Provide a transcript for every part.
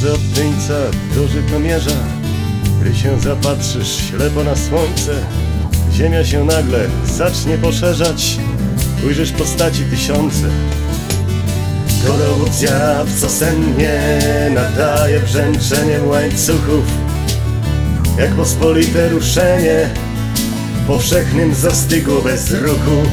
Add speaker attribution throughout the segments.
Speaker 1: drodze od Tyńca do Żytomierza, gdy się zapatrzysz ślepo na słońce, ziemia się nagle zacznie poszerzać, ujrzysz postaci tysiące. To dowód zjaw, co sennie nadaje brzęczeniem łańcuchów, jak pospolite ruszenie powszechnym zastygło bez ruchu.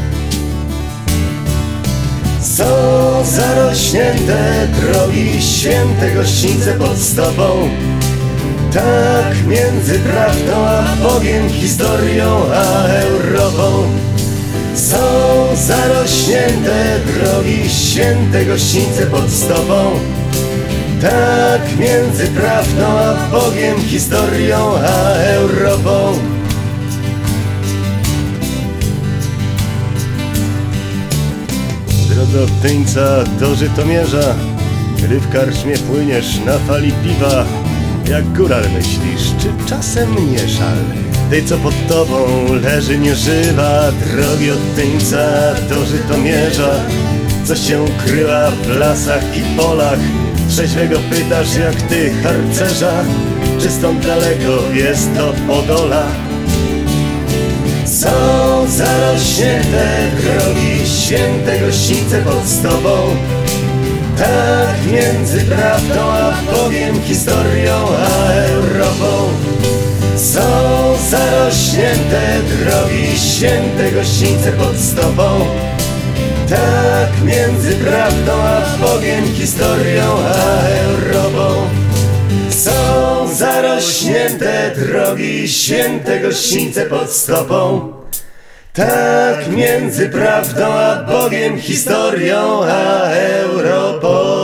Speaker 1: Są zarośnięte drogi święte gościńce pod stopą, tak między prawdą a Bogiem, historią a Europą. Są zarośnięte drogi święte gościńce pod stopą, tak między prawdą a Bogiem, historią a Europą. Drodze od Tyńca do Żytomierza, gdy w karczmie płyniesz na fali piwa, jak góral myślisz, czy czasem nie żal tej, co pod tobą leży nieżywa? Drogi od Tyńca do Żytomierza, coś się ukryła w lasach i polach. Trzeźwego pytasz jak ty harcerza, czy stąd daleko jest to Podola? Są zarośnięte drogi święte gościńce pod stopą, tak między prawdą a Bogiem, historią a Europą. Są zarośnięte drogi święte gościńce pod stopą, tak między prawdą a Bogiem, historią a Europą. Są zarośnięte drogi święte gościńce pod stopą, tak między prawdą a Bogiem, historią a Europą.